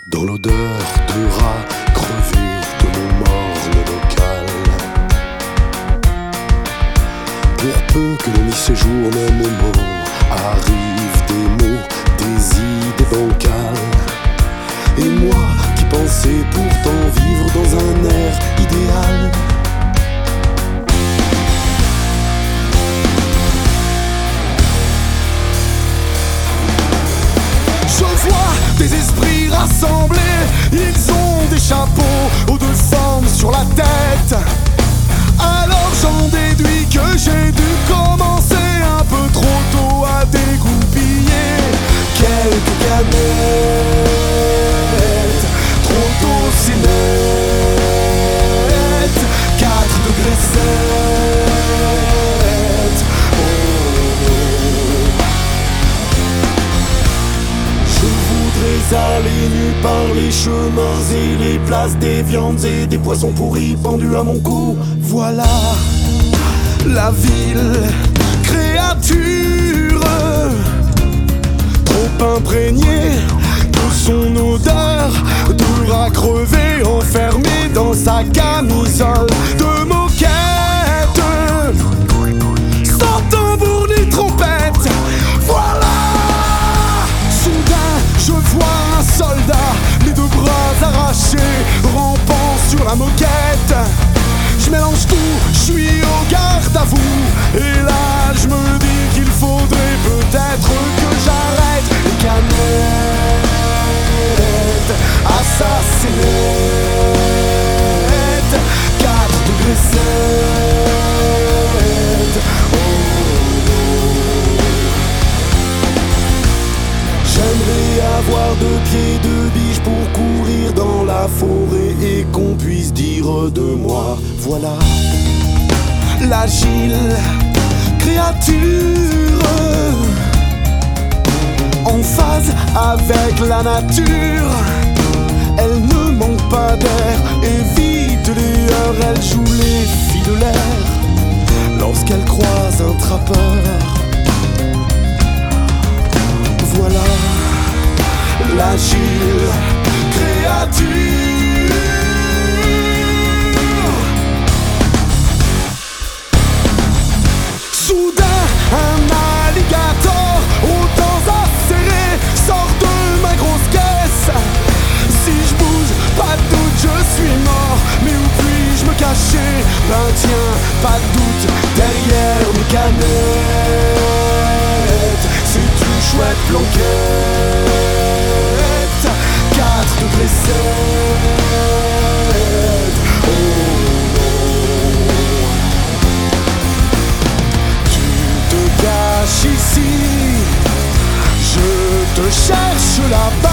Dans l'odeur de rat crevé de mon morne local. Pour peu que l'on y séjourne un moment, arrivent des mots, des idées bancales. Et moi qui pensais pourtant vivre dans un air idéal, je vois des esprits rassemblés, ils ont des chapeaux aux deux formes sur la tête. Alors j'en déduis que j'ai dû commencer un peu trop tôt à dégoupiller quelques canettes. Trop tôt c'est net, 4 degrés 7. Je voudrais aller nu par les chemins et les places des viandes et des poissons pourris pendus à mon cou. Voilà la ville, créature trop imprégnée de son odeur, de rat crevé enfermé dans sa camisole de moquette. Sans tambour ni trompette, voilà. Soudain je vois un soldat, les deux bras arrachés, rampant sur la moquette. Je mélange tout, je suis au garde à vous. Et là je me dis qu'il faudrait peut-être que j'arrête les canettes assassinettes. 4 degrés 7. J'aimerais avoir 2 pieds de biche pour courir dans la forêt et qu'on puisse dire de moi, voilà l'agile créature en phase avec la nature. Elle ne manque pas d'air, évite les heures, elle joue les filles de l'air lorsqu'elle croise un trappeur. Voilà l'agile créature. Soudain, un alligator aux dents acérées sort de ma grosse caisse. Si je bouge, pas de doute, je suis mort. Mais où puis-je me cacher? Ben tiens, pas de doute, derrière mes canettes, c'est une chouette planquette. 4 degrés 7. Oh non, tu te caches ici, je te cherche là-bas.